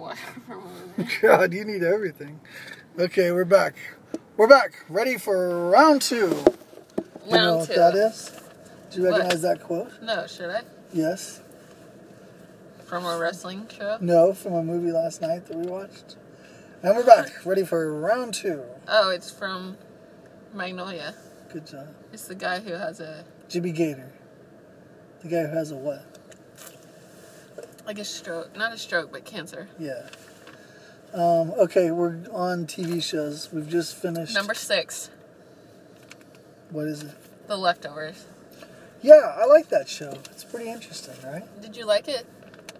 water from over there. God, you need everything. Okay, we're back. We're back. Ready for round 2. You know what that is? Do you recognize that quote? No, should I? Yes. From a wrestling show? No, from a movie last night that we watched. And we're back. Ready for round 2. Oh, it's from Magnolia. Good job. It's the guy who has a... Jimmy Gator. The guy who has a what? Like a stroke. Not a stroke, but cancer. Yeah. Okay, we're on TV shows. We've just finished... Number 6. What is it? The Leftovers. Yeah, I like that show. It's pretty interesting, right? Did you like it?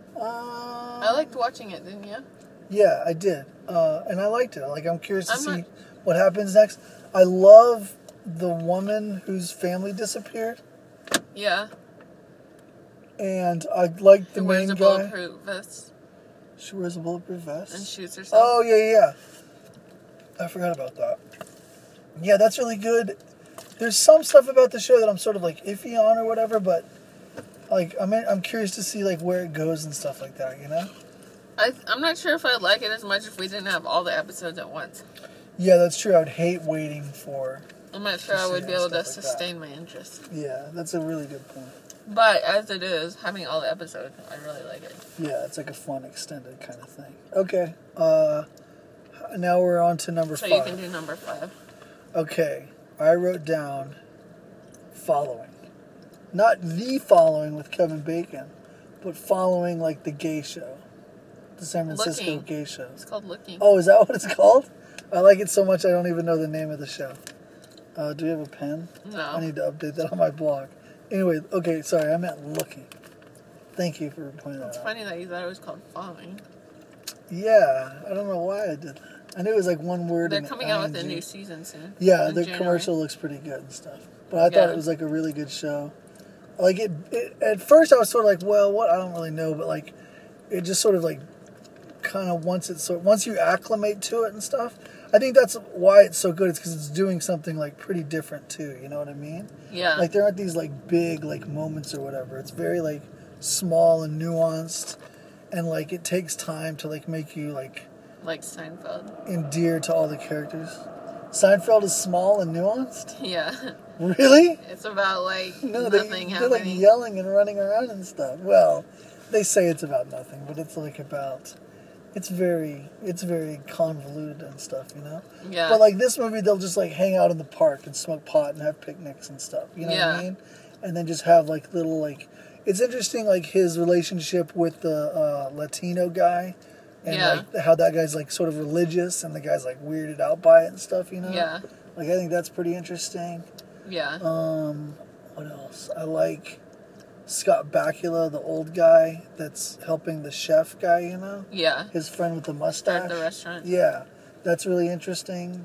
I liked watching it, didn't you? Yeah, I did. And I liked it. I'm curious to see what happens next. I love the woman whose family disappeared. Yeah. And I like the main guy. Who wears a bulletproof vest. She wears a bulletproof vest? And shoots herself. Oh, yeah. I forgot about that. Yeah, that's really good. There's some stuff about the show that I'm sort of iffy on or whatever, but I'm curious to see where it goes and stuff like that, you know? I'm not sure if I'd like it as much if we didn't have all the episodes at once. Yeah, that's true. I would hate waiting for... I'm not sure I would be able to sustain my interest. Yeah, that's a really good point. But as it is, having all the episodes, I really like it. Yeah, it's like a fun extended kind of thing. Okay, now we're on to number 5. So you can do number 5. Okay, I wrote down Following. Not The Following with Kevin Bacon, but Following the gay show. The San Francisco gay show. It's called Looking. Oh, is that what it's called? I like it so much I don't even know the name of the show. Do you have a pen? No. I need to update that on my blog. Anyway, okay, sorry, I meant Looking. Thank you for pointing that out. It's funny that you thought it was called Following. Yeah, I don't know why I did that. I knew it was one word. They're coming out with a new season soon. Yeah, the commercial looks pretty good and stuff. But I thought it was a really good show. At first I was sort of well, what? I don't really know, but it just sort of kind of once you acclimate to it and stuff. I think that's why it's so good. It's because it's doing something pretty different too. You know what I mean? Yeah. There aren't these big moments or whatever. It's very small and nuanced, and it takes time to make you like Seinfeld. Endear to all the characters. Seinfeld is small and nuanced? Yeah. Really? It's about nothing they're happening. yelling and running around and stuff. Well, they say it's about nothing, but it's about. It's very convoluted and stuff, you know? Yeah. But this movie, they'll just hang out in the park and smoke pot and have picnics and stuff. You know what I mean? And then just have little it's interesting his relationship with the Latino guy. And how that guy's sort of religious and the guy's weirded out by it and stuff, you know? Yeah. I think that's pretty interesting. Yeah. What else? I like Scott Bakula, the old guy that's helping the chef guy, you know? Yeah. His friend with the mustache. At the restaurant. Yeah. That's really interesting.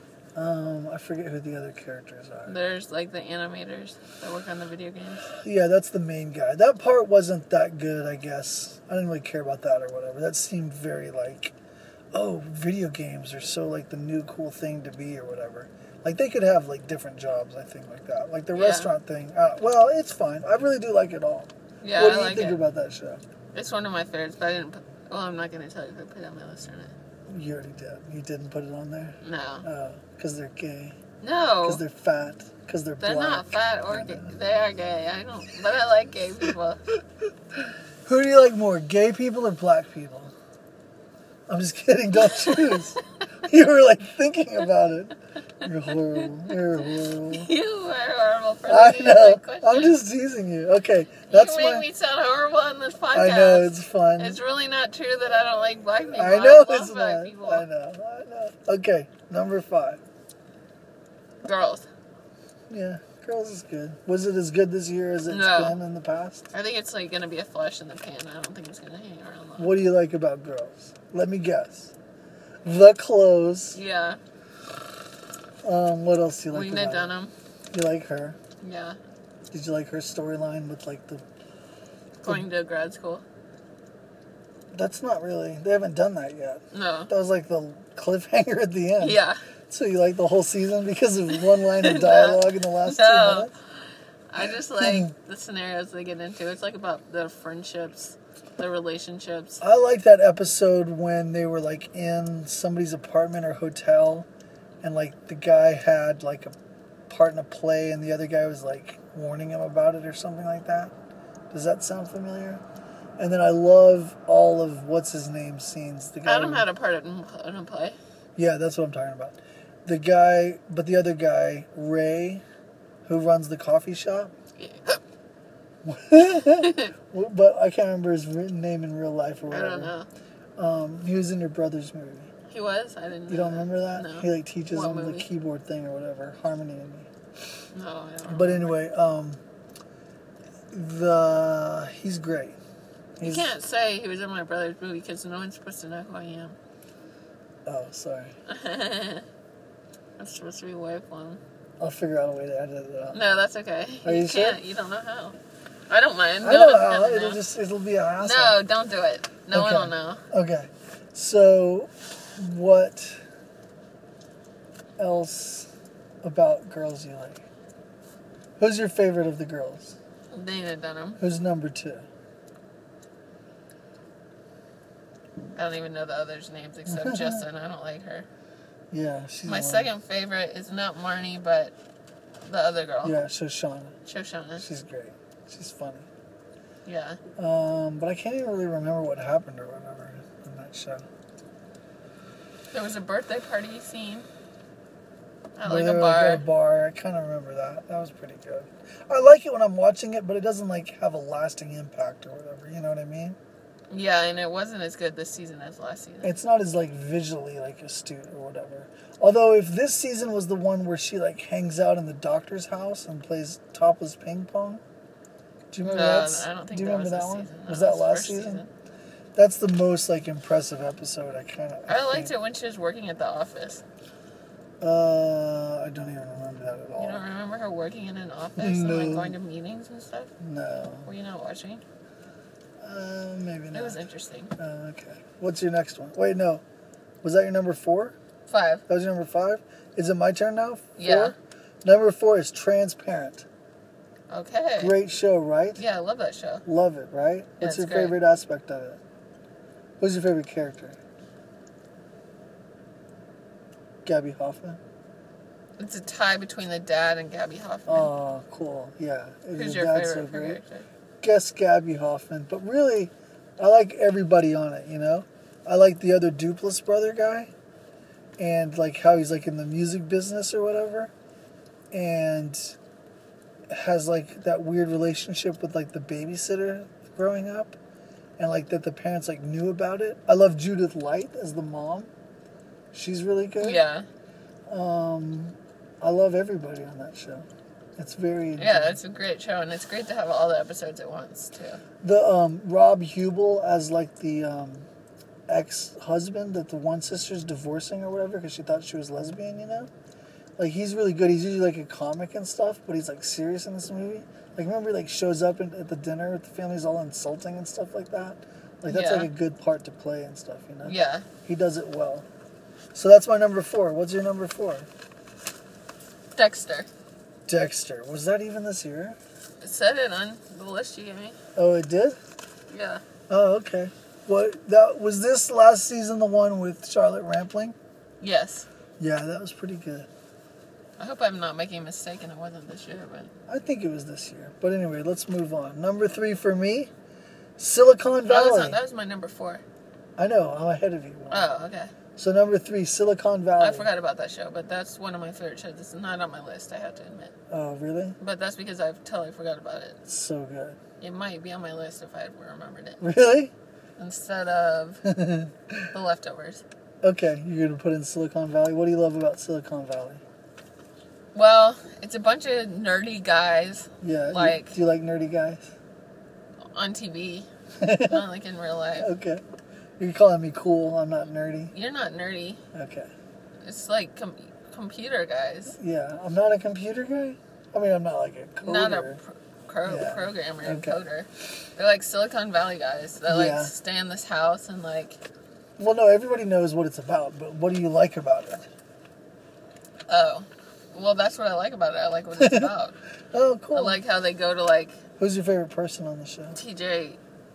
I forget who the other characters are. There's the animators that work on the video games. Yeah, that's the main guy. That part wasn't that good, I guess. I didn't really care about that or whatever. That seemed very oh, video games are so the new cool thing to be or whatever. They could have different jobs, I think, that. The restaurant thing. Well, it's fine. I really do like it all. Yeah, what do you think about that show? It's one of my favorites, but I didn't put... Well, I'm not going to tell you if I put it on my list or not. You already did. You didn't put it on there? No. Oh, because they're gay. No. Because they're fat. Because they're black. They're not fat or gay. They are gay. I don't... But I like gay people. Who do you like more, gay people or black people? I'm just kidding. Don't choose. You were thinking about it. You're horrible. You're horrible. You are horrible for I listening know. to that question. I'm just teasing you. Okay, that's you make me sound horrible on this podcast. I know, it's fun. It's really not true that I don't like black people. I know love it's black not. people. I know. Okay, number 5. Girls. Yeah, Girls is good. Was it as good this year as it's been in the past? I think it's going to be a flash in the pan. I don't think it's going to hang around long. What do you like about Girls? Let me guess. The clothes. Yeah. What else do you like Lena about Dunham. it? You like her? Yeah. Did you like her storyline with Going to grad school? That's not really... They haven't done that yet. No. That was the cliffhanger at the end. Yeah. So you like the whole season because of one line of dialogue in the last 2 minutes? I just like the scenarios they get into. It's about the friendships the relationships. I like that episode when they were like in somebody's apartment or hotel, and like the guy had like a part in a play, and the other guy was like warning him about it or something like that. Does that sound familiar? And then I love all of what's his name scenes. The guy Adam had a part in a play. Yeah, that's what I'm talking about. The guy, but the other guy, Ray, who runs the coffee shop. Yeah. But I can't remember his name in real life or whatever. I don't know. He was in your brother's movie. He was? I didn't know. You don't remember that? No. He like teaches What him the movie? keyboard thing or whatever. Harmony and Me. No, I don't But remember. anyway, he's great. You can't say he was in my brother's movie because no one's supposed to know who I am. Oh, sorry. That's supposed to be way fun. I'll figure out a way to edit it out. No, that's okay. Are you sure? Can't. You don't know how. I don't mind. I No know one's how. gonna know. It'll be a hassle. No, don't do it. No Okay. one will know. Okay. So, what else about girls you like? Who's your favorite of the girls? Dana Dunham. Who's number 2? I don't even know the others' names except Justin. I don't like her. Yeah, she's My one. second favorite is not Marnie, but the other girl. Yeah, Shoshana. Shoshana. She's great. She's funny. Yeah. But I can't even really remember what happened or whatever in that show. There was a birthday party scene at Where like they a were bar. at a bar. I kind of remember that. That was pretty good. I like it when I'm watching it, but it doesn't like have a lasting impact or whatever. You know what I mean? Yeah, and it wasn't as good this season as last season. It's not as like visually like astute or whatever. Although if this season was the one where she like hangs out in the doctor's house and plays topless ping pong, do you remember that? I don't think Do you that remember was that this one? season. Was No, that it last first season? That's the most like impressive episode. I liked it when she was working at the office. I don't even remember that at all. You don't remember her working in an office and like No. going to meetings and stuff? No. Were you not watching? Maybe not. It was interesting. Okay. What's your next one? Wait, no. Was that your number 4? 5. That was your number 5? Is it my turn now? 4? Yeah. Number 4 is Transparent. Okay. Great show, right? Yeah, I love that show. Love it, right? What's it's your great. favorite aspect of it? Who's your favorite character? Gabby Hoffman? It's a tie between the dad and Gabby Hoffman. Oh, cool. Yeah. Who's The your dad's favorite so great. character? Guess Gabby Hoffman. But really, I like everybody on it, you know? I like the other Duplass brother guy. And like how he's like in the music business or whatever. And has like that weird relationship with like the babysitter growing up. And like that the parents like knew about it. I love Judith Light as the mom. She's really good. Yeah. I love everybody on that show. It's very Yeah, it's a great show, and it's great to have all the episodes at once, too. The Rob Hubel as like the ex-husband that the one sister's divorcing or whatever because she thought she was lesbian, you know? Like he's really good. He's usually like a comic and stuff, but he's like serious in this movie. Like remember he like shows up at the dinner with the family's all insulting and stuff like that? Like that's Yeah. like a good part to play and stuff, you know? Yeah. He does it well. So that's my number 4. What's your number 4? Dexter. Dexter. Was that even this year? It said it on the list you gave me. Oh, it did? Yeah. Oh, okay. What that was this last season the one with Charlotte Rampling? Yes. Yeah, that was pretty good. I hope I'm not making a mistake and it wasn't this year, but... I think it was this year. But anyway, let's move on. Number 3 for me, Silicon No, Valley. that was my number 4. I know, I'm ahead of you. Oh, okay. So number 3, Silicon Valley. I forgot about that show, but that's one of my favorite shows. It's not on my list, I have to admit. Oh, really? But that's because I totally forgot about it. It's so good. It might be on my list if I had remembered it. Really? Instead of The Leftovers. Okay, you're going to put in Silicon Valley. What do you love about Silicon Valley? Well, it's a bunch of nerdy guys Yeah. Like- do you like nerdy guys? on TV, not like in real life. Okay. You're calling me cool. I'm not nerdy. You're not nerdy. Okay. It's like computer guys. Yeah, I'm not a computer guy. I mean, I'm not like a coder. Not a Yeah. programmer, Okay. coder. They're like Silicon Valley guys that Yeah. like stay in this house and like, Well, no, everybody knows what it's about, but what do you like about it? oh, well, that's what I like about it. I like what it's about. Oh, cool. I like how they go to like Who's your favorite person on the show? TJ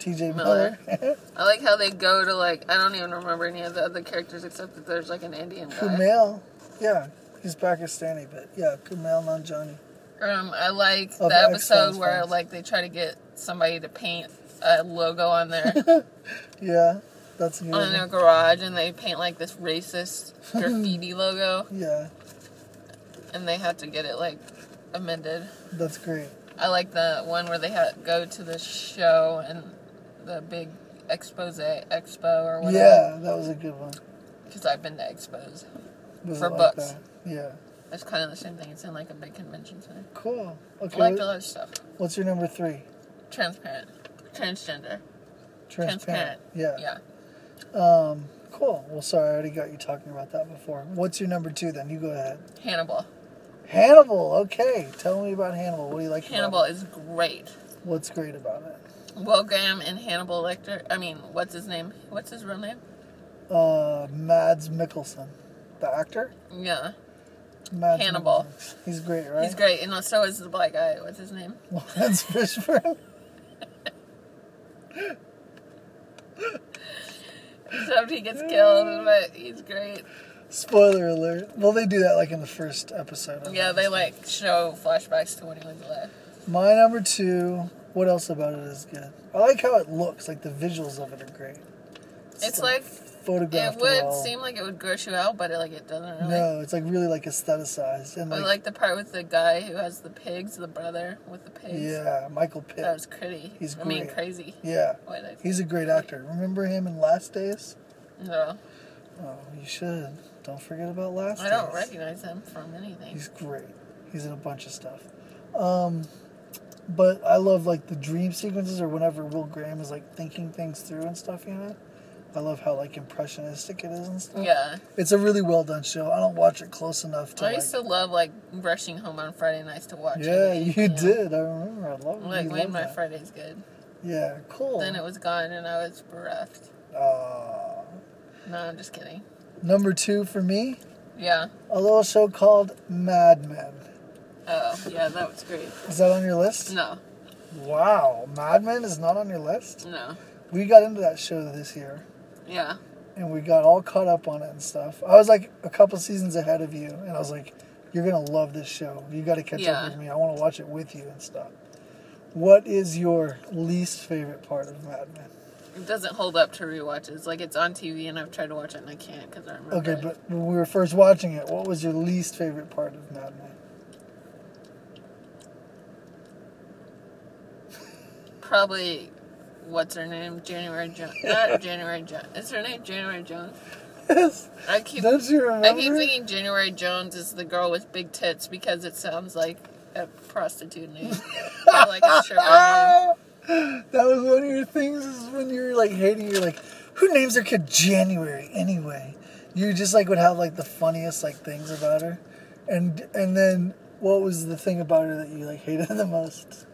T.J. Miller. I like how they go to, like, I don't even remember any of the other characters except that there's, like, an Indian guy. Kumail. Yeah, he's Pakistani, but yeah, Kumail Nanjiani. I like the episode where, like, they try to get somebody to paint a logo on their... Yeah, that's good. On their garage, and they paint, like, this racist graffiti logo. Yeah. And they had to get it, like, amended. That's great. I like the one where they go to the show and the big expo or whatever. Yeah, that was a good one. Because I've been to expos Was for it like books. that? Yeah. It's kind of the same thing. It's in like a big convention center. Cool. Okay. I like all that stuff. What's your number 3? Transparent. Transgender. Transparent. Yeah. Yeah. Cool. Well, sorry, I already got you talking about that before. What's your number 2 then? You go ahead. Hannibal. Hannibal. Okay. Tell me about Hannibal. What do you like Hannibal about it? is great. What's great about it? Will Graham and Hannibal Lecter. I mean, what's his name? What's his real name? Mads Mikkelsen. The actor? Yeah. Mads Hannibal. Mikkelsen. He's great, right? He's great. And so is the black guy. What's his name? Lawrence Fishburne. Except he gets killed, but he's great. Spoiler alert. Well, they do that like in the first episode. Yeah, they like show flashbacks to when he was alive. My number 2, what else about it is good? I like how it looks, like the visuals of it are great. It's like photographed it would well. seem like it would gross you out, but it doesn't really. No, it's like really like aestheticized. And I like the part with the guy who has the pigs, the brother with the pigs. Yeah, Michael Pitt. That was pretty. He's great. I mean, crazy. Yeah. He's a great actor. Remember him in Last Days? No. Oh, you should. Don't forget about Last Days. I don't recognize him from anything. He's great. He's in a bunch of stuff. But I love like the dream sequences or whenever Will Graham is like thinking things through and stuff, you know? I love how like impressionistic it is and stuff. Yeah. It's a really well done show. I don't watch it close enough to I used to love like rushing home on Friday nights to watch it. Yeah, you did. I remember. I love it. Like made my Fridays good. Yeah, cool. Then it was gone and I was bereft. No, I'm just kidding. Number 2 for me? Yeah. A little show called Mad Men. Oh, yeah, that was great. Is that on your list? No. Wow, Mad Men is not on your list? No. We got into that show this year. Yeah. And we got all caught up on it and stuff. I was like a couple seasons ahead of you, and I was like, you're going to love this show. You got to catch up with me. I want to watch it with you and stuff. What is your least favorite part of Mad Men? It doesn't hold up to rewatches. Like, it's on TV, and I've tried to watch it, and I can't because I remember Okay, but when we were first watching it, what was your least favorite part of Mad Men? Probably, what's her name? January Jones. Not January Jones. Is her name January Jones? Yes. Don't you remember? I keep thinking January Jones is the girl with big tits because it sounds like a prostitute name. Or like a stripper name. That was one of your things is when you were like hating, you're like, who names their kid January anyway? You just like would have like the funniest like things about her. And then what was the thing about her that you like hated the most?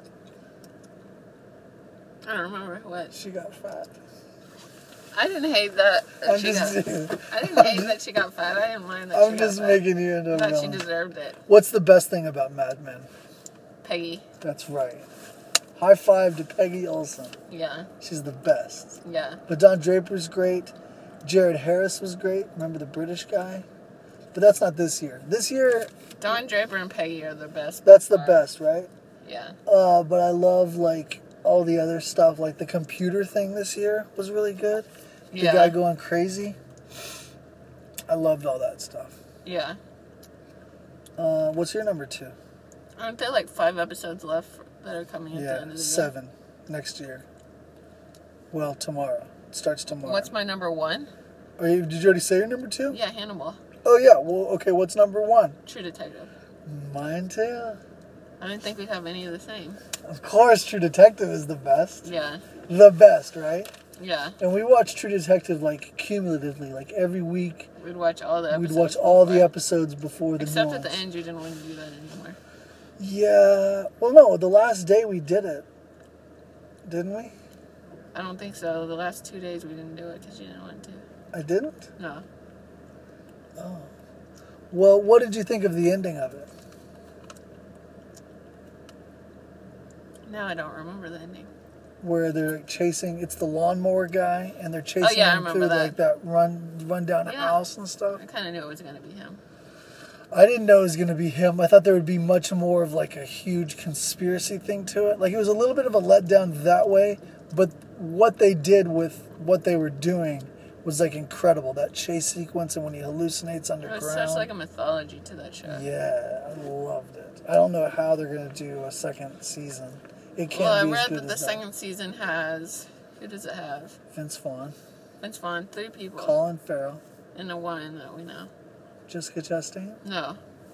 I don't remember what. She got fat. I didn't hate that. I didn't hate that she got fat. I didn't mind that she got fat. I'm just making you into a I thought she deserved it. What's the best thing about Mad Men? Peggy. That's right. High five to Peggy Olson. Yeah. She's the best. Yeah. But Don Draper's great. Jared Harris was great. Remember the British guy? But that's not this year. This year... Don Draper and Peggy are the best. That's the best, right? Yeah. But I love, like, all the other stuff. Like, the computer thing this year was really good. The guy going crazy. I loved all that stuff. Yeah. What's your number 2? Aren't there, like, 5 episodes left that are coming at the end of the year? 7 next year. Well, tomorrow. It starts tomorrow. What's my number 1? Did you already say your number 2? Yeah, Hannibal. Oh, yeah. Well, okay, what's number 1? True Detective. Mine too. I didn't think we'd have any of the same. Of course, True Detective is the best. Yeah. The best, right? Yeah. And we watch True Detective, like, cumulatively. Like, every week. We'd watch all the episodes. We'd watch all the episodes before the Except new at the ones. end, you didn't want to do that anymore. Yeah. Well, no, the last day we did it. Didn't we? I don't think so. The last 2 days we didn't do it because you didn't want to. I didn't? No. Oh. Well, what did you think of the ending of it? Now I don't remember the ending. where they're chasing. It's the lawnmower guy, and they're chasing I him remember through that. like that run down a house and stuff. I kind of knew it was gonna be him. I didn't know it was going to be him. I thought there would be much more of like a huge conspiracy thing to it. Like it was a little bit of a letdown that way, but what they did with what they were doing was like incredible. That chase sequence and when he hallucinates underground. There's such like a mythology to that show. Yeah, I loved it. I don't know how they're going to do a second season. It can't Well, I be as read good that as the that. second season has, who does it have? Vince Vaughn, Vince Vaughn, 3 people. Colin Farrell, And the one that we know. Jessica Chastain. No.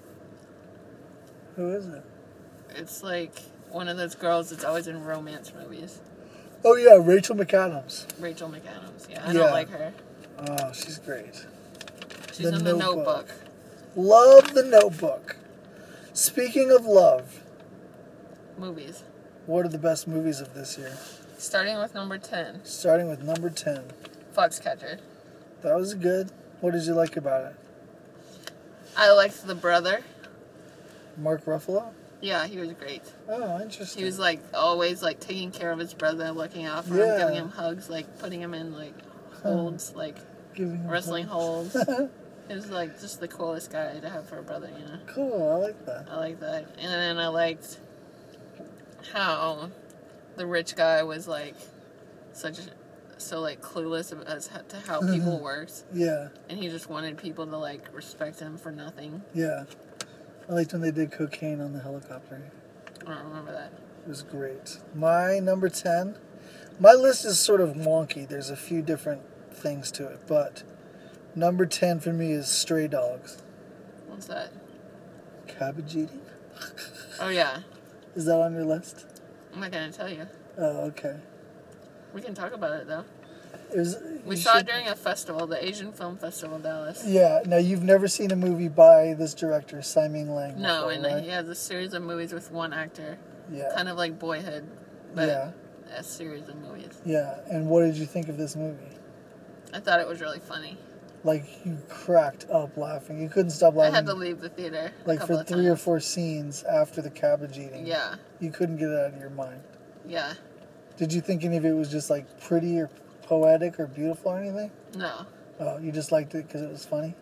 Who is it? It's like one of those girls that's always in romance movies. Oh yeah, Rachel McAdams. Rachel McAdams. Yeah, I Yeah. don't like her. Oh, she's great. She's in The Notebook. Love The Notebook. Speaking of love, Movies. what are the best movies of this year? Starting with number 10, Starting with number 10. Foxcatcher. That was good. What did you like about it? I liked the brother. Mark Ruffalo? Yeah, he was great. Oh, interesting. He was like always like taking care of his brother, looking out for Yeah. him, giving him hugs, like putting him in like holds, like Giving him wrestling hugs. holds. He was like just the coolest guy to have for a brother, you know. Cool, I like that. I like that. And then I liked how the rich guy was like so like clueless as to how people worked, Yeah, and he just wanted people to like respect him for nothing. yeah. I liked when they did cocaine on the helicopter. I don't remember that. It was great. My number 10. My list is sort of wonky. There's a few different things to it, but number 10 for me is Stray Dogs. What's that? Cabbage eating. Oh yeah. Is that on your list? I'm not gonna tell you. Oh, okay. We can talk about it though. We You saw it should- during a festival, the Asian Film Festival, Dallas. Yeah. Now you've never seen a movie by this director, Simon Lang. No, before, and right? he has a series of movies with one actor, Yeah. kind of like Boyhood, but Yeah. a series of movies. Yeah. And what did you think of this movie? I thought it was really funny. Like you cracked up laughing. You couldn't stop I laughing. had to leave the theater a like couple for of 3 or times. 4 scenes after the cabbage eating. Yeah, You couldn't get it out of your mind. yeah. Did you think any of it was just like pretty or poetic or beautiful or anything? No, Oh, you just liked it because it was funny?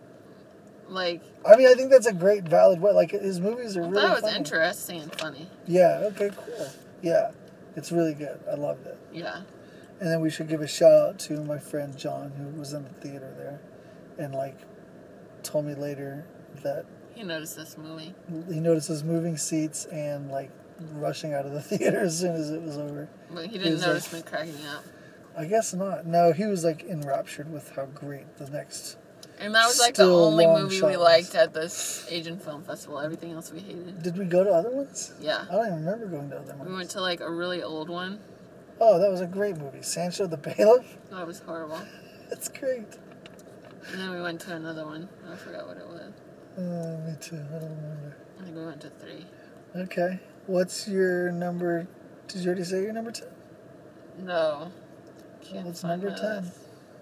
like I mean, I think that's a great, valid way. Like, his movies are I really thought it was funny. interesting and funny. Yeah, okay, cool. Yeah, it's really good. I loved it. Yeah, And then we should give a shout out to my friend John, who was in the theater there, and like told me later that he noticed this movie. he notices moving seats and like rushing out of the theater as soon as it was over. But he He didn't was notice like- me cracking up. I guess not. No, he was like enraptured with how great the next. And that was like the Still only long movie we shots. liked at this Asian Film Festival. Everything else we hated. Did we go to other ones? Yeah. I don't even remember going to other ones. We went to like a really old one. Oh, that was a great movie. Sancho the Bailiff? That was horrible. That's great. And then we went to another one. I forgot what it was. Me too. I don't remember. I think we went to 3. Okay. What's your number? Did you already say your number 10? No. Can't What's find number my 10? list.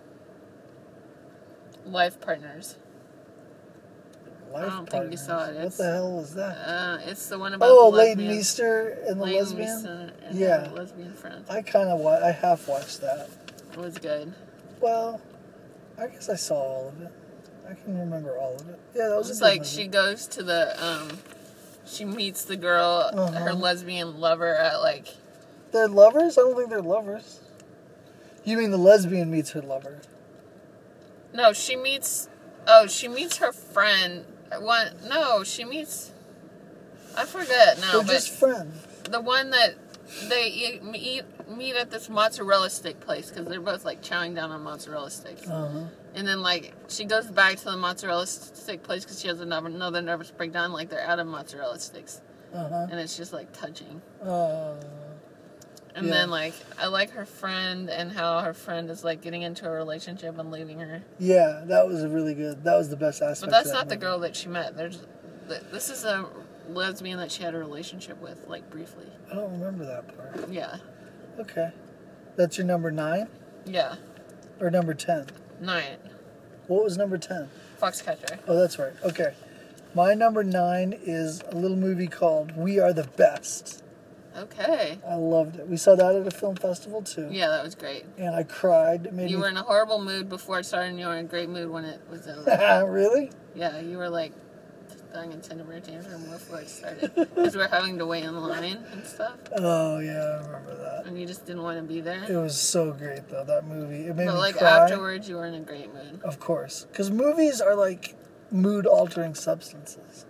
Life Partners. Life don't think you saw it. What It's- the hell was that? It's the one about Oh, the Leighton lesbian. Meester and the Leighton lesbian? Meester and Yeah. her lesbian friend. I half watched that. It was good. Well, I guess I saw all of it. I can remember all of it. Yeah, that was It's a good like movie. she goes to the she meets the girl, her Uh-huh. lesbian lover at like They're lovers? I don't think they're lovers. You mean the lesbian meets her lover? no, she meets her friend. She meets I forget now, They're but just friends. the one that they meet at this mozzarella stick place because they're both like chowing down on mozzarella sticks. Uh-huh. And then like she goes back to the mozzarella stick place because she has another nervous breakdown. Like they're out of mozzarella sticks, Uh-huh. and it's just like touching. Uh, And Yeah. then like I like her friend and how her friend is like getting into a relationship and leaving her. yeah, that was that was the best aspect. But that's of that not the movie. girl that she met. This is a lesbian that she had a relationship with, like briefly. I don't remember that part. Yeah, Okay. That's your number 9? yeah. Or number 10? 9. What was number 10? Foxcatcher. Oh, that's right. Okay. My number 9 is a little movie called We Are the Best. Okay. I loved it. We saw that at a film festival too. Yeah, that was great. And I cried. You were in a horrible mood before it started, and you were in a great mood when it was over. Really? Yeah, you were like throwing a temper tantrum before it started. Because we were having to wait in line and stuff. Oh, yeah, I remember that. And you just didn't want to be there. It was so great, though, that movie. It made me like, cry. afterwards, you were in a great mood. Of course. Because movies are like mood-altering substances.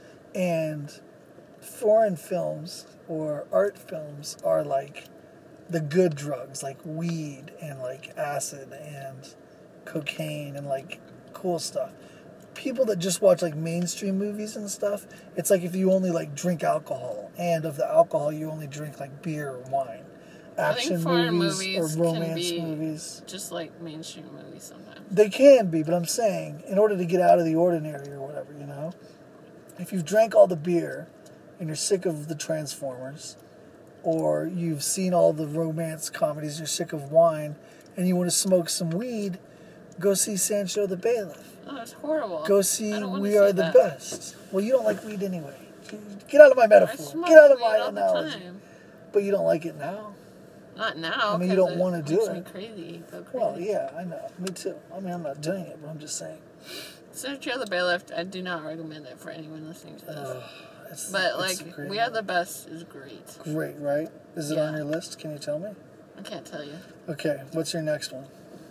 And foreign films or art films are like the good drugs, like weed and like acid and cocaine and like cool stuff. People that just watch like mainstream movies and stuff, it's like if you only like drink alcohol, and of the alcohol you only drink like beer or wine. Action movies or romance movies. Just like mainstream movies sometimes. They can be, but I'm saying in order to get out of the ordinary or whatever, you know? If you've drank all the beer and you're sick of the Transformers, or you've seen all the romance comedies, you're sick of wine, and you want to smoke some weed, go see Sancho the Bailiff. Oh, it's horrible. Go see We Are the Best. Well, you don't like weed anyway. Get out of my metaphor. Get out of my analogy. But you don't like it now. Not now. I mean, you don't want to do it. Makes me crazy. Go crazy. Well, yeah, I know. Me too. I mean, I'm not doing it, but I'm just saying. Sancho the Bailiff, I do not recommend it for anyone listening to this. But, like, We Are the Best is great. Great, right? Is it on your list? Can you tell me? I can't tell you. Okay, what's your next one?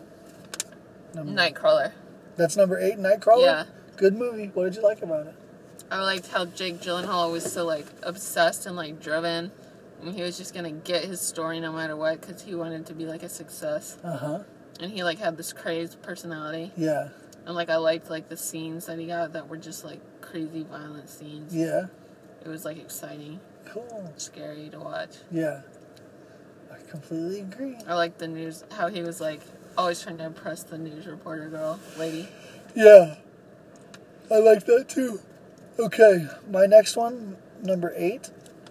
Nightcrawler. That's number 8, Nightcrawler? Yeah. Good movie. What did you like about it? I liked how Jake Gyllenhaal was so, like, obsessed and, like, driven. And he was just going to get his story no matter what because he wanted to be, like, a success. Uh-huh. And he, like, had this crazy personality. Yeah. And, like, I liked, like, the scenes that he got that were just, like, crazy, violent scenes. Yeah. It was, like, exciting. Cool. Scary to watch. Yeah. I completely agree. I liked the news, how he was, like, always trying to impress the news reporter lady. Yeah. I like that, too. Okay, my next one, number 8,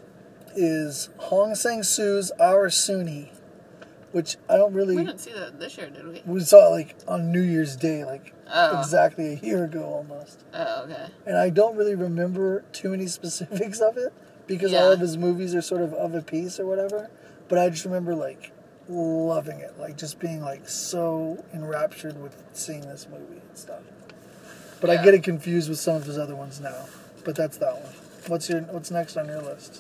is Hong Sang-soo's Our Sunni, which I don't really... We didn't see that this year, did we? We saw it, like, on New Year's Day, like, exactly a year ago, almost. Oh, okay. And I don't really remember too many specifics of it, because all of his movies are sort of a piece or whatever, but I just remember, like, loving it, like, just being, like, so enraptured with seeing this movie and stuff. But I get it confused with some of his other ones now. But that's that one. What's next on your list?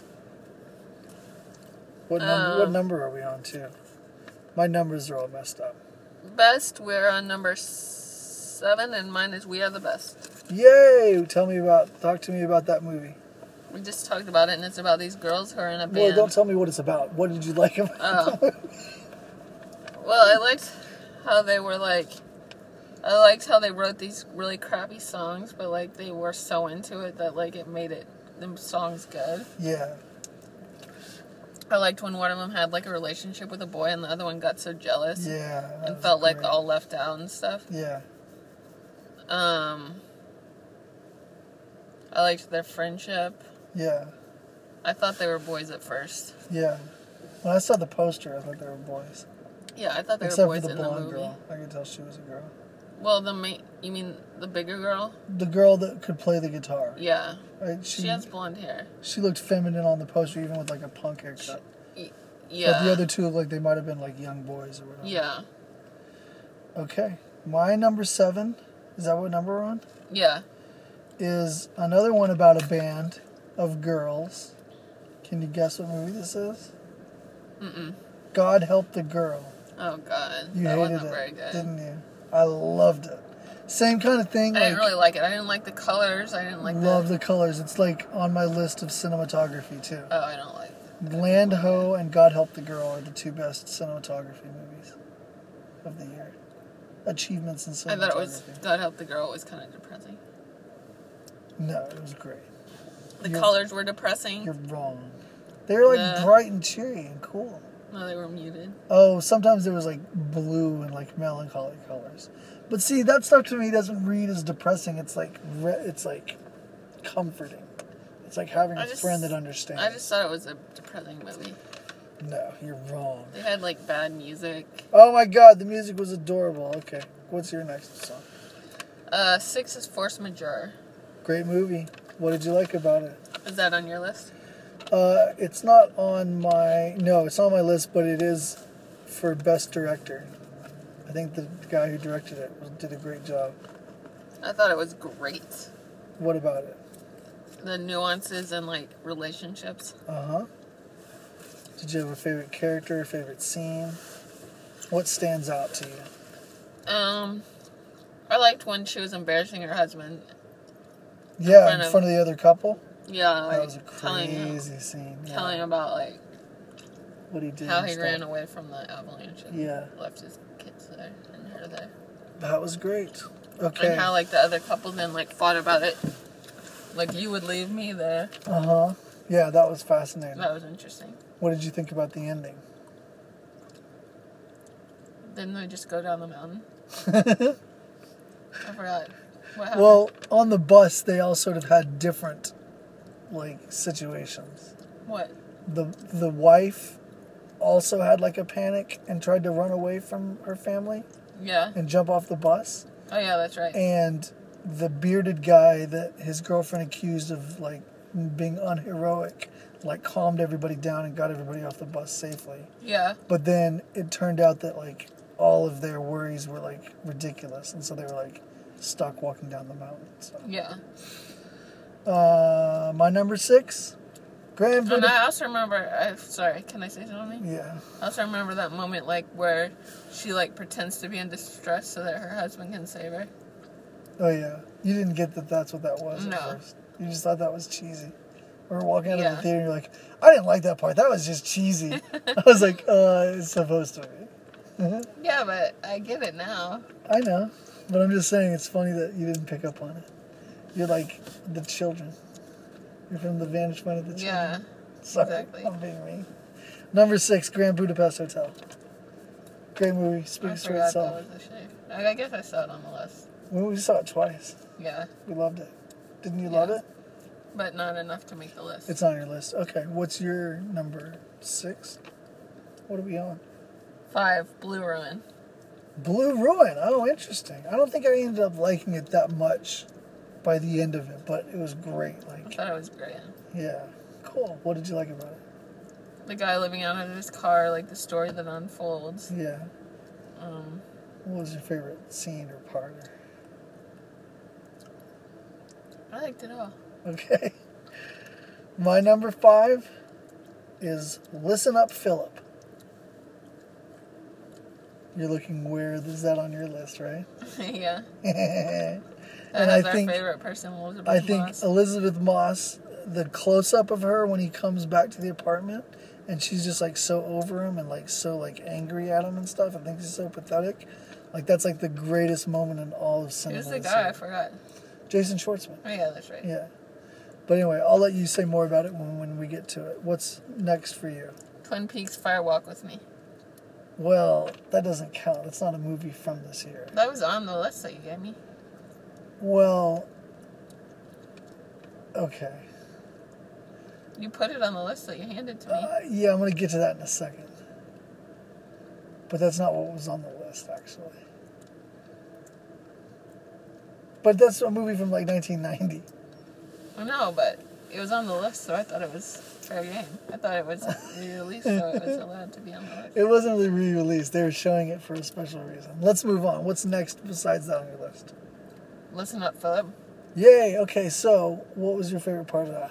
What number are we on, too? My numbers are all messed up. Best, we're on number 7, and mine is We Are the Best. Yay! Talk to me about that movie. We just talked about it, and it's about these girls who are in a band. Well, don't tell me what it's about. What did you like about it? Well, I liked how they were, like... I liked how they wrote these really crappy songs, but, like, they were so into it that, like, it made them songs good. Yeah. I liked when one of them had, like, a relationship with a boy and the other one got so jealous. Yeah. And felt, like, all left out and stuff. Yeah. I liked their friendship. Yeah. I thought they were boys at first. Yeah. When I saw the poster, I thought they were boys. Yeah, I thought they were boys in the movie. Except for the blonde girl. I could tell she was a girl. Well, you mean the bigger girl? The girl that could play the guitar. Yeah. Right? She has blonde hair. She looked feminine on the poster, even with, like, a punk haircut. Yeah. But the other two looked like they might have been, like, young boys or whatever. Yeah. Okay. My number 7, is that what number we're on? Yeah. Is another one about a band of girls. Can you guess what movie this is? Mm-mm. God Help the Girl. Oh, God. You that hated wasn't it, very good. didn't you? I loved it. Same kind of thing. I didn't really like it. I didn't like the colors. I didn't like Love the colors. It's, like, on my list of cinematography, too. Oh, I don't like it. Land Ho and God Help the Girl are the 2 best cinematography movies of the year. Achievements in cinematography. I thought God Help the Girl was kind of depressing. No, it was great. The colors were depressing. You're wrong. They were, like, bright and cheery and cool. No, they were muted. Oh, sometimes there was, like, blue and, like, melancholy colors. But see, that stuff to me doesn't read as depressing. It's like comforting. It's like having a friend that understands. I just thought it was a depressing movie. No, you're wrong. They had, like, bad music. Oh my God, the music was adorable. Okay, what's your next song? 6 is Force Majeure. Great movie. What did you like about it? Is that on your list? It's not on my... No, it's not on my list, but it is for Best Director. I think the guy who directed it did a great job. I thought it was great. What about it? The nuances and, like, relationships. Uh-huh. Did you have a favorite character, favorite scene? What stands out to you? I liked when she was embarrassing her husband. Yeah, in front of the other couple? Yeah, like, that was a crazy scene. Yeah. Telling about, like, what he did. How he ran away from the avalanche and yeah. left his kids there and her there. That was great. Okay. And how, like, the other couple then, like, fought about it. Like, you would leave me there. Uh-huh. Yeah, that was fascinating. That was interesting. What did you think about the ending? Didn't they just go down the mountain? I forgot. What happened? Well, on the bus, they all sort of had different, like, situations. What? The wife also had, like, a panic and tried to run away from her family. Yeah. And jump off the bus. Oh, yeah, that's right. And the bearded guy that his girlfriend accused of, like, being unheroic, like, calmed everybody down and got everybody off the bus safely. Yeah. But then it turned out that, like, all of their worries were, like, ridiculous. And so they were, like, stuck walking down the mountain. So. Yeah. My number 6, Grand And I also remember, sorry, can I say something? Yeah. I also remember that moment, like, where she, like, pretends to be in distress so that her husband can save her. Oh, yeah. You didn't get that that's what that was at first. You just thought that was cheesy. We were walking out of the theater and you're like, I didn't like that part. That was just cheesy. I was like, it's supposed to be. Yeah, but I get it now. I know. But I'm just saying it's funny that you didn't pick up on it. You're like the children. You're from the vantage point of the children. Yeah, Sorry, exactly. I'm being mean. Number 6, Grand Budapest Hotel. Great movie. Speaks for itself. That was a shame. I guess I saw it on the list. We saw it twice. Yeah. We loved it. Didn't you love it? But not enough to make the list. It's on your list. Okay. What's your number 6? What are we on? 5, Blue Ruin. Blue Ruin. Oh, interesting. I don't think I ended up liking it that much by the end of it, but it was great. Like, I thought it was great. Yeah. Cool. What did you like about it? The guy living out of his car, like the story that unfolds. Yeah. What was your favorite scene or part? I liked it all. Okay. My number 5 is Listen Up, Philip. You're looking weird. Is that on your list, right? Yeah. And I think our favorite person, Elizabeth Moss. I think Moss. Elizabeth Moss, the close-up of her when he comes back to the apartment, and she's just, like, so over him and, like, so, like, angry at him and stuff. I think she's so pathetic. Like, that's, like, the greatest moment in all of cinema. Who's the guy? I forgot. Jason Schwartzman. Oh, yeah, that's right. Yeah. But anyway, I'll let you say more about it when we get to it. What's next for you? Twin Peaks Fire Walk with Me. Well, that doesn't count. It's not a movie from this year. That was on the list that you gave me. Well, okay. You put it on the list that you handed to me. Yeah, I'm going to get to that in a second. But that's not what was on the list, actually. But that's a movie from, like, 1990. I know, but it was on the list, so I thought it was fair game. I thought it was re-released, so it was allowed to be on the list. It wasn't really re-released. They were showing it for a special reason. Let's move on. What's next besides that on your list? Listen Up, Philip. Yay! Okay, so what was your favorite part of that?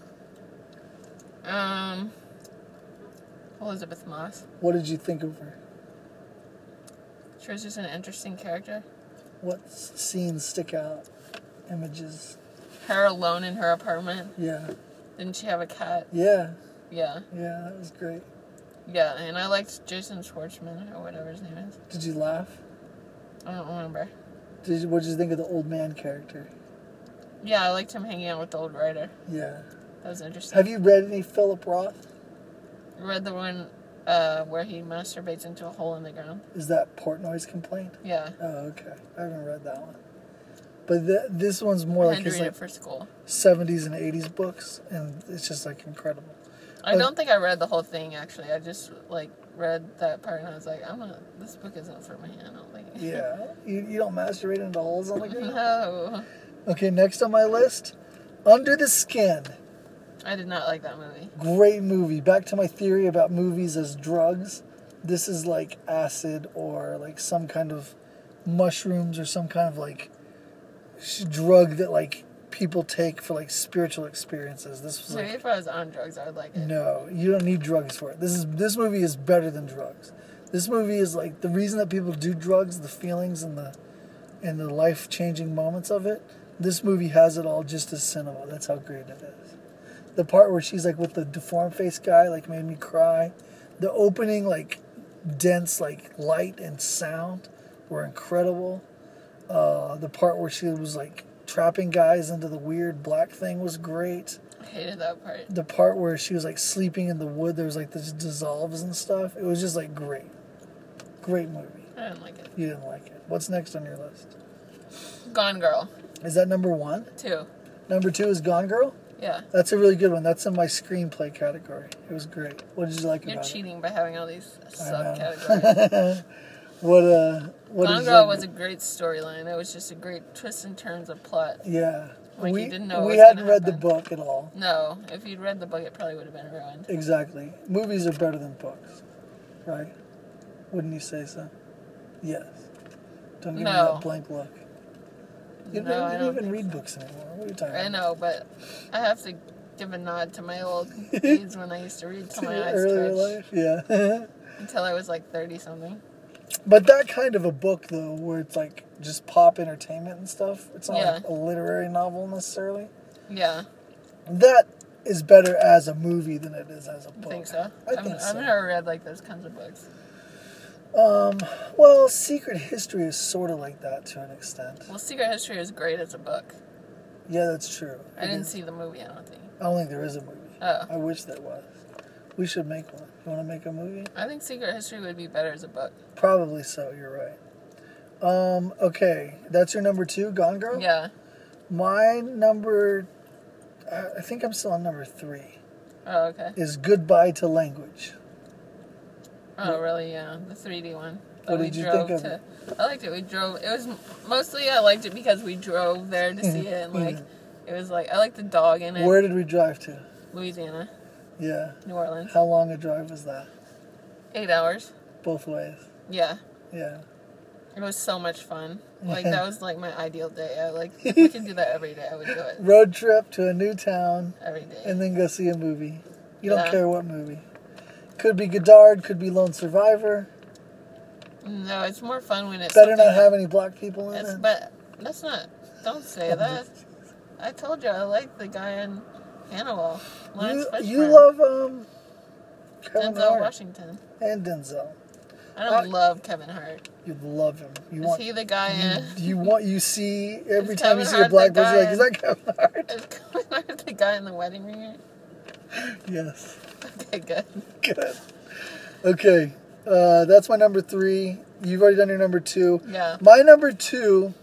Elizabeth Moss. What did you think of her? She was just an interesting character. What scenes stick out? Images? Her alone in her apartment. Yeah. Didn't she have a cat? Yeah. Yeah. Yeah, that was great. Yeah, and I liked Jason Schwartzman, or whatever his name is. Did you laugh? I don't remember. What did you think of the old man character? Yeah, I liked him hanging out with the old writer. Yeah. That was interesting. Have you read any Philip Roth? I read the one where he masturbates into a hole in the ground. Is that Portnoy's Complaint? Yeah. Oh, okay. I haven't read that one. But this one's more like his like for school. 70s and 80s books, and it's just like incredible. I don't think I read the whole thing, actually. I just like read that part and I was like, this book isn't for me, I don't think. Yeah. You don't masturbate into holes on the ground? No. Okay, next on my list, Under the Skin. I did not like that movie. Great movie. Back to my theory about movies as drugs. This is like acid or like some kind of mushrooms or some kind of like drug that like people take for like spiritual experiences. This was Maybe like, if I was on drugs, I would like it. no, you don't need drugs for it. This movie is better than drugs. This movie is like the reason that people do drugs, the feelings and the life-changing moments of it. This movie has it all just as cinema. That's how great it is. The part where she's like with the deformed face guy like made me cry. The opening like dense like light and sound were incredible. The part where she was like trapping guys into the weird black thing was great. I hated that part. The part where she was like sleeping in the wood, there was like this dissolves and stuff. It was just like great. Great movie. I didn't like it. You didn't like it. What's next on your list? Gone Girl. Is that number 1? 2. Number 2 is Gone Girl? Yeah. That's a really good one. That's in my screenplay category. It was great. What did you like You're about cheating by having all these it? subcategories. What Gone Girl was a great storyline. It was just a great twist and turns of plot. Yeah. Like you didn't know we what was hadn't gonna read the happen. book at all. No, if you'd read the book, it probably would have been ruined. Exactly. Movies are better than books. Right? Wouldn't you say so? Yes. Don't give me No. that blank look. You No, don't, I you don't don't even think read so. books anymore. What are you talking I about? know, but I have to give a nod to my old days when I used to read till To my your eyes earlier twitched. life? Yeah. Until I was like 30-something. But that kind of a book, though, where it's like just pop entertainment and stuff, it's not Yeah. like a literary novel necessarily. Yeah, That is better as a movie than it is as a I book. think so. I think so. I've never read like those kinds of books. Well, Secret History is sort of like that to an extent. Well, Secret History is great as a book. Yeah, that's true. I didn't see the movie, I don't think. I don't think there is a movie. Oh. I wish there was. We should make one. You want to make a movie? I think Secret History would be better as a book. Probably so. You're right. Okay, that's your number 2, Gone Girl? Yeah. My number, I think I'm still on number 3, Oh, okay. is Goodbye to Language. Oh, really? Yeah. The 3D one. What did you think of it? I liked it. We drove. It was mostly I liked it because we drove there to see it, and like it was like I liked the dog in it. Where did we drive to? Louisiana, Yeah. New Orleans. How long a drive was that? 8 hours. Both ways. Yeah. Yeah. It was so much fun. Like that was like my ideal day. If we could do that every day, I would do it Road trip to a new town every day. and then go see a movie. You don't Yeah. care what movie. Could be Godard, could be Lone Survivor. No, it's more fun when it's Better something not have any black people in it. But that's not. Don't say that. I told you I like the guy in Hannibal. Lawrence You Fishburne. love Kevin Denzel Hart Washington. and Denzel. I don't love Kevin Hart. You love him. You Is want he the guy in? you see every Is time you Kevin see a Hart black the person, you're like, guy is that Kevin Hart? Is Kevin Hart the guy in the wedding ring? Yes. Okay, good. Good. Okay. That's my number 3. You've already done your number 2. Yeah. My number 2.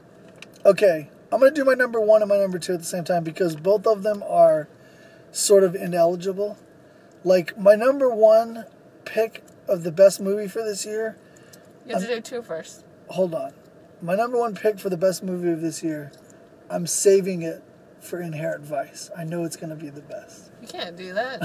Okay. I'm going to do my number 1 and my number 2 at the same time because both of them are sort of ineligible. Like, my number 1 pick of the best movie for this year. You have to do 2 first. Hold on. My number 1 pick for the best movie of this year, I'm saving it for Inherent Vice. I know it's going to be the best. You can't do that.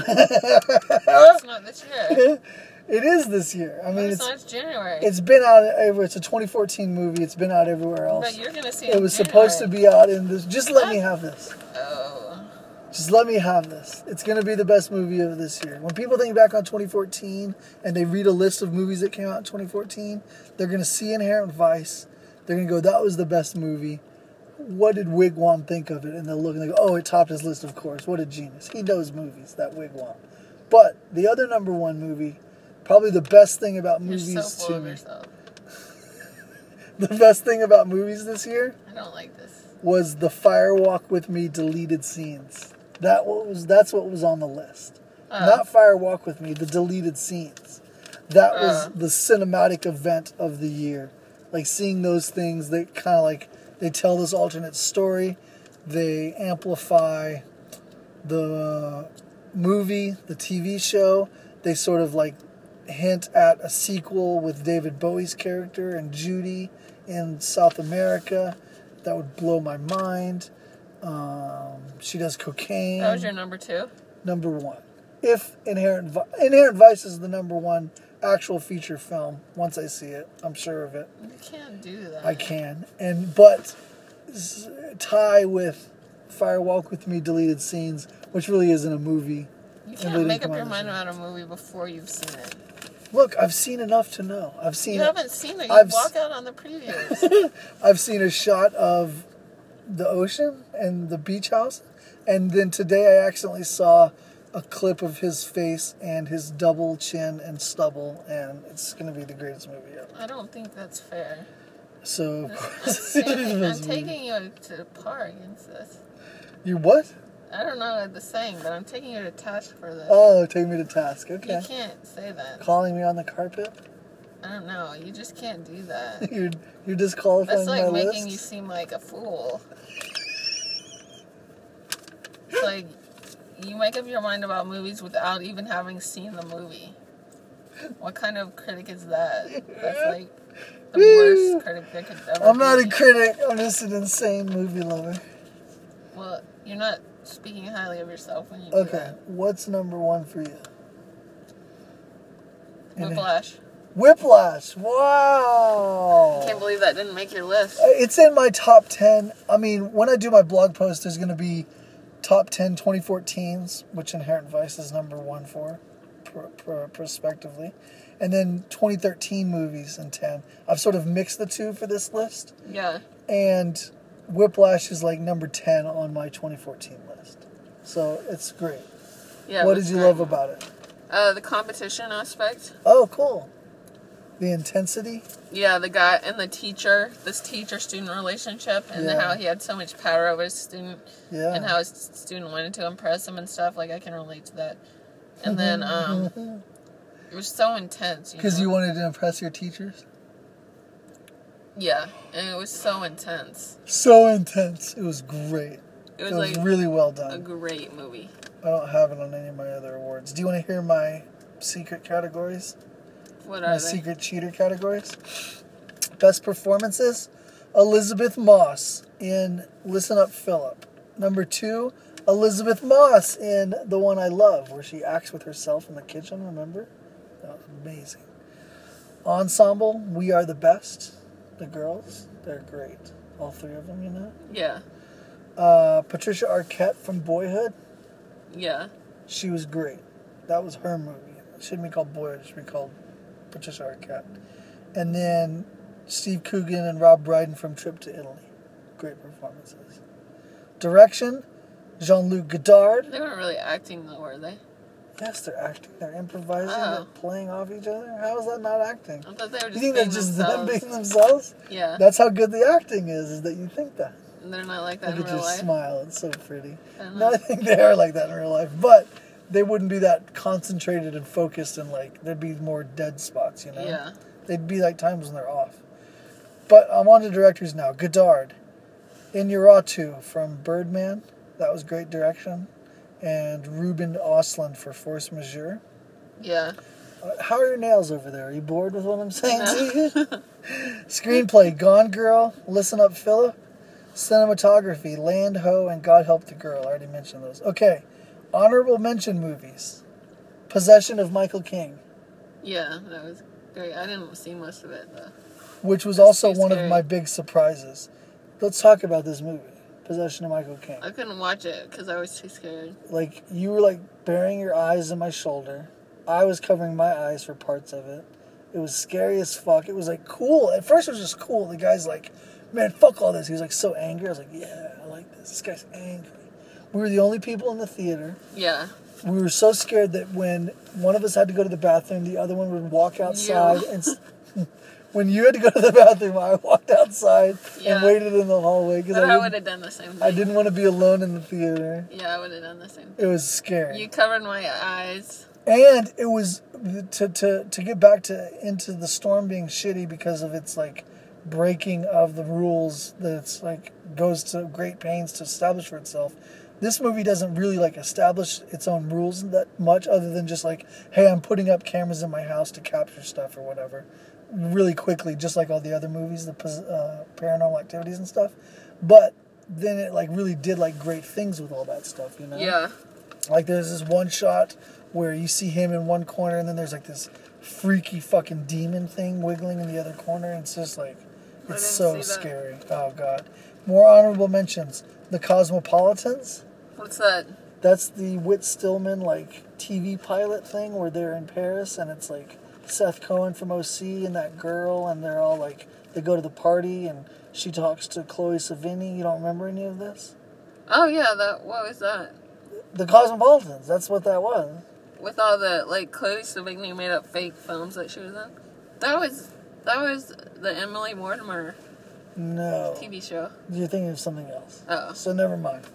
It's not this year. It is this year. I mean, It's not. It's January. it's been out everywhere. It's a 2014 movie. It's been out everywhere else. But you're gonna see it. It was supposed to be out in this. Just let me have this. Oh. Just let me have this. It's going to be the best movie of this year. When people think back on 2014 and they read a list of movies that came out in 2014, they're going to see Inherent Vice. They're going to go, that was the best movie. What did Wigwam think of it? And they'll look and they go, oh, it topped his list, of course. What a genius. He knows movies, that Wigwam. But the other number 1 movie, probably the best thing about You're movies so full to of me. yourself. The best thing about movies this year I don't like this. was the Firewalk with Me deleted scenes. That's what was on the list. Not Firewalk with Me, the deleted scenes. That was the cinematic event of the year. Like seeing those things, they kind of like they tell this alternate story. They amplify the movie, the TV show. They sort of like hint at a sequel with David Bowie's character and Judy in South America. That would blow my mind. She does cocaine. That was your number 2? Number 1. If Inherent Vice is the number 1 actual feature film, once I see it, I'm sure of it. You can't do that. I can. But tie with Fire Walk With Me deleted scenes, which really isn't a movie. You can't make up your mind about a movie before you've seen it. Look, I've seen enough to know. I've seen. You haven't seen it. You walk out on the previews. I've seen a shot of the ocean and the beach house, and then today I accidentally saw a clip of his face and his double chin and stubble, and it's going to be the greatest movie ever. I don't think that's fair. So, of course, I'm taking you to par against this. You what? I don't know the saying, but I'm taking you to task for this. Oh, take me to task. Okay. You can't say that. Calling me on the carpet? I don't know. You just can't do that. You're disqualifying my list? That's like making you seem like a fool. It's like you make up your mind about movies without even having seen the movie. What kind of critic is that? That's like the worst critic there could ever be. I'm not a critic. I'm just an insane movie lover. Well, you're not speaking highly of yourself when you do that. Okay, what's number 1 for you? Whiplash. Whiplash! Wow! I can't believe that didn't make your list. It's in my top 10. I mean, when I do my blog post, there's going to be top 10 2014s, which Inherent Vice is number 1 for, prospectively. And then 2013 movies in 10. I've sort of mixed the two for this list. Yeah. And Whiplash is like number 10 on my 2014 list. So it's great. Yeah. What did you love about it? The competition aspect. Oh, cool. The intensity. Yeah, the guy and the teacher, this teacher-student relationship, and how he had so much power over his student, and how his student wanted to impress him and stuff. Like, I can relate to that. And then, it was so intense. Because you wanted to impress your teachers? Yeah, and it was so intense. So intense. It was great. It was like really well done. A great movie. I don't have it on any of my other awards. Do you want to hear my secret categories? What are my they? Secret cheater categories? Best performances, Elizabeth Moss in Listen Up, Philip. Number 2, Elizabeth Moss in The One I Love, where she acts with herself in the kitchen, remember? That was amazing. Ensemble, We Are the Best. The girls, they're great. All 3 of them, you know? Yeah. Patricia Arquette from Boyhood. Yeah. She was great. That was her movie. It shouldn't be called Boyhood, it should be called Patricia Arquette. And then Steve Coogan and Rob Brydon from Trip to Italy. Great performances. Direction, Jean-Luc Godard. They weren't really acting though, were they? Yes, they're acting. They're improvising. They're playing off each other. How is that not acting? I thought they were just You think they're just them themselves. being themselves? Yeah. That's how good the acting is that you think that. They're not like that Look in at real your life. smile. It's so pretty. No, I think they are like that in real life. But they wouldn't be that concentrated and focused and like, there'd be more dead spots, you know? Yeah. They'd be like times when they're off. But I'm on to directors now. Godard. Inarritu from Birdman. That was great direction. And Ruben Östlund for Force Majeure. Yeah. How are your nails over there? Are you bored with what I'm saying to you? Screenplay, Gone Girl, Listen Up, Philip. Cinematography, Land Ho and God Help the Girl. I already mentioned those. Okay. Honorable mention movies. Possession of Michael King. Yeah, that was great. I didn't see most of it, though. Which was also one scary. of my big surprises. Let's talk about this movie. Possession of Michael King. I couldn't watch it because I was too scared. Like, you were like burying your eyes in my shoulder. I was covering my eyes for parts of it. It was scary as fuck. It was like cool. At first it was just cool. The guy's like, man, fuck all this. He was like so angry. I was like, yeah, I like this. This guy's angry. We were the only people in the theater. Yeah. We were so scared that when one of us had to go to the bathroom, the other one would walk outside. And when you had to go to the bathroom, I walked outside and waited in the hallway. But I would have done the same thing. I didn't want to be alone in the theater. Yeah, I would have done the same thing. It was scary. You covered my eyes. And it was to get back to Into the Storm being shitty because of its like breaking of the rules that it's like goes to great pains to establish for itself. This movie doesn't really like establish its own rules that much, other than just like, hey, I'm putting up cameras in my house to capture stuff or whatever, really quickly, just like all the other movies, the Paranormal Activities and stuff. But then it like really did like great things with all that stuff, you know? Yeah. Like there's this one shot where you see him in one corner and then there's like this freaky fucking demon thing wiggling in the other corner, and it's just like, it's so scary. Oh god. More honorable mentions. The Cosmopolitans. What's that? That's the Whit Stillman like TV pilot thing where they're in Paris and it's like Seth Cohen from OC and that girl, and they're all like, they go to the party and she talks to Chloe Sevigny. You don't remember any of this? Oh yeah, what was that? The Cosmopolitans. That's what that was. With all the, like, Chloe Sevigny made up fake films that she was in? That was the Emily Mortimer TV show. You're thinking of something else. Oh. So never mind.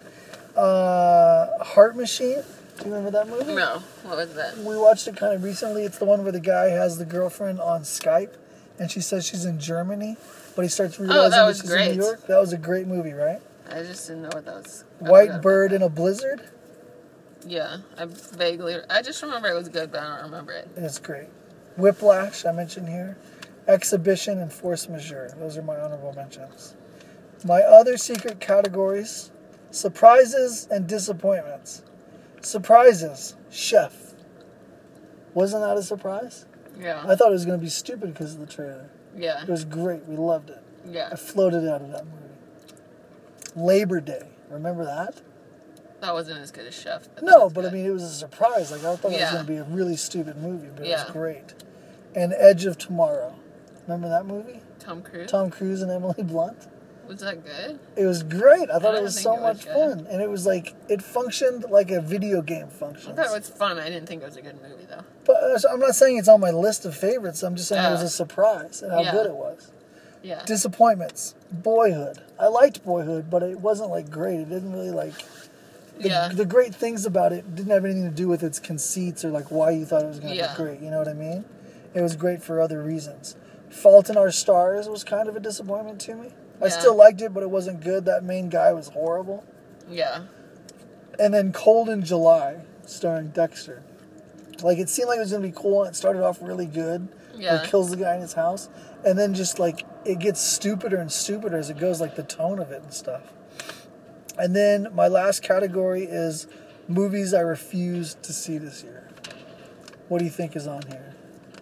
Heart Machine. Do you remember that movie? No. What was that? We watched it kind of recently. It's the one where the guy has the girlfriend on Skype and she says she's in Germany, but he starts realizing that she's in New York. That was a great movie, right? I just didn't know what that was. White Bird in a Blizzard? Yeah, I just remember it was good, but I don't remember it. It's great. Whiplash, I mentioned here. Exhibition and Force Majeure. Those are my honorable mentions. My other secret categories: surprises and disappointments. Surprises, Chef. Wasn't that a surprise? Yeah. I thought it was going to be stupid because of the trailer. Yeah. It was great. We loved it. Yeah. I floated out of that movie. Labor Day. Remember that? That wasn't as good as Chef. But I mean, it was a surprise. Like, I thought it was going to be a really stupid movie, but it was great. And Edge of Tomorrow. Remember that movie? Tom Cruise? Tom Cruise and Emily Blunt. Was that good? It was great. I thought it was so much fun. And it was like, it functioned like a video game functions. I thought it was fun. I didn't think it was a good movie, though. But I'm not saying it's on my list of favorites. I'm just saying it was a surprise and how good it was. Yeah. Disappointments. Boyhood. I liked Boyhood, but it wasn't like great. It didn't really like... The great things about it didn't have anything to do with its conceits or like why you thought it was going to be great. You know what I mean? It was great for other reasons. Fault in Our Stars was kind of a disappointment to me. I still liked it, but it wasn't good. That main guy was horrible. Yeah. And then Cold in July, starring Dexter. Like, it seemed like it was going to be cool, and it started off really good. Yeah. He kills the guy in his house. And then just, like, it gets stupider and stupider as it goes, like, the tone of it and stuff. And then my last category is movies I refuse to see this year. What do you think is on here?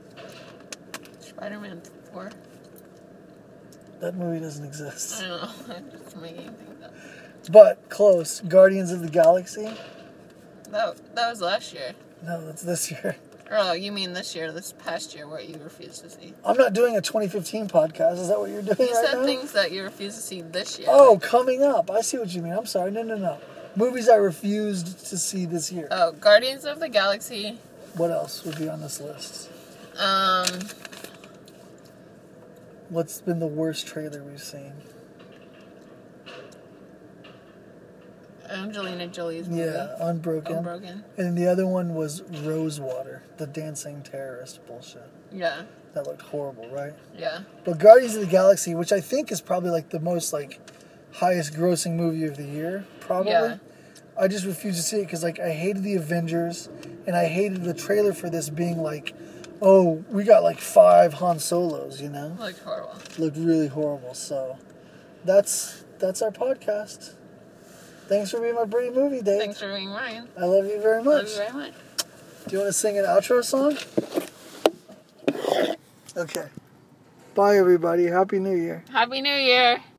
Spider-Man 4. That movie doesn't exist. I don't know. I'm just making things up. But close. Guardians of the Galaxy. That was last year. No, that's this year. Oh, you mean this year, this past year, what you refused to see? I'm not doing a 2015 podcast. Is that what you're doing You right said now? things that you refused to see this year. Oh, coming up. I see what you mean. I'm sorry. No. Movies I refused to see this year. Oh, Guardians of the Galaxy. What else would be on this list? What's been the worst trailer we've seen? Angelina Jolie's movie. Yeah, Unbroken. And the other one was Rosewater, the dancing terrorist bullshit. Yeah. That looked horrible, right? Yeah. But Guardians of the Galaxy, which I think is probably like the most like highest grossing movie of the year, probably. Yeah. I just refuse to see it because like I hated the Avengers and I hated the trailer for this being like, oh, we got like 5 Han Solos, you know? Looked horrible. Looked really horrible. So that's our podcast. Thanks for being my Brady movie date. Thanks for being mine. I love you very much. Love you very much. Do you want to sing an outro song? Okay. Bye, everybody. Happy New Year. Happy New Year.